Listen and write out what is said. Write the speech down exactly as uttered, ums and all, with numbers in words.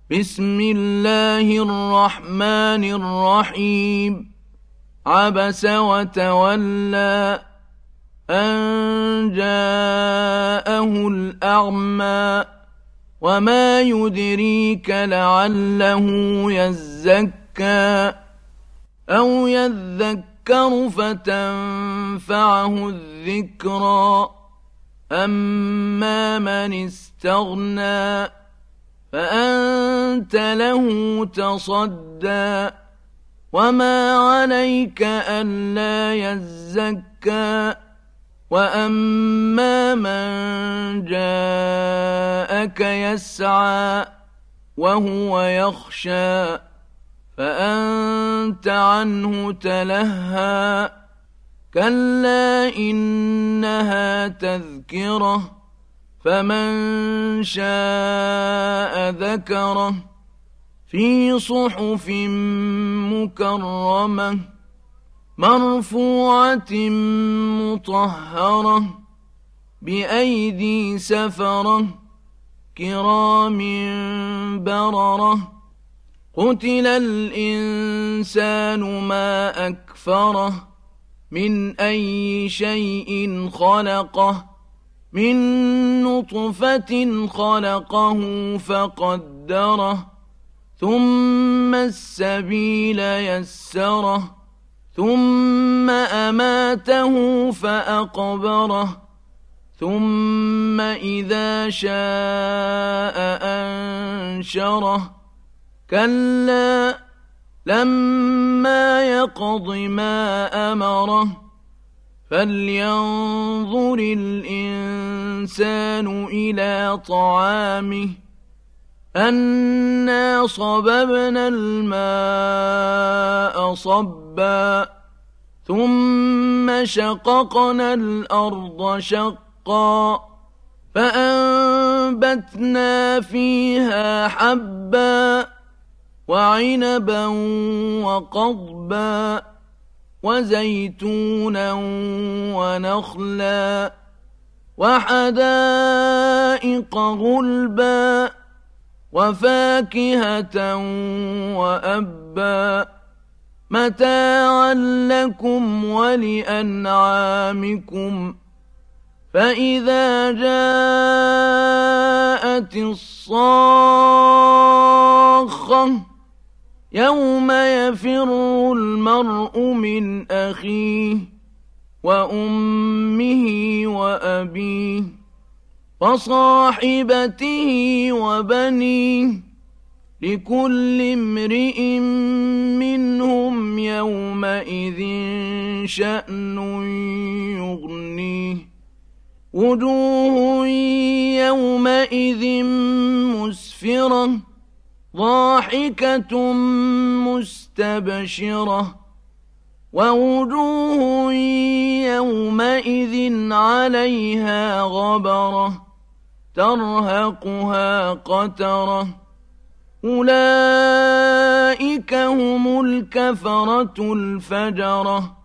بسم الله الرحمن الرحيم عبس وتولى أن جاءه الأعمى وما يدريك لعله يزكى أو يذكر فتنفعه الذكرى أما من استغنى فأنت له تصدى وما عليك ألا يزكى وأما من جاءك يسعى وهو يخشى فأنت عنه تلهى كلا إنها تذكرة فمن شاء ذكره في صحف مكرمة مرفوعة مطهرة بأيدي سفرة كرام بررة قتل الإنسان ما أكفره من أي شيء خلقه من نطفة خلقه فقدره ثم السبيل يسره ثم أماته فأقبره ثم إذا شاء أنشره كلا لما يقض ما أمره فلينظر الإنسان إلى طعامه أنا صببنا الماء صبا ثم شققنا الأرض شقا فأنبتنا فيها حبا وعنبا وقضبا وزيتونا ونخلا وحدائق غلبا وفاكهة وأبا متاعا لكم ولأنعامكم فإذا جاءت الصاخة يوم يفر المرء من أخيه وأمه وأبيه وصاحبته وبنيه لكل امرئ منهم يومئذ شأن يغنيه وجوه يومئذ مسفرة ضاحكة مستبشرة ووجوه يومئذ عليها غبرة ترهقها قترة أولئك هم الكفرة الفجرة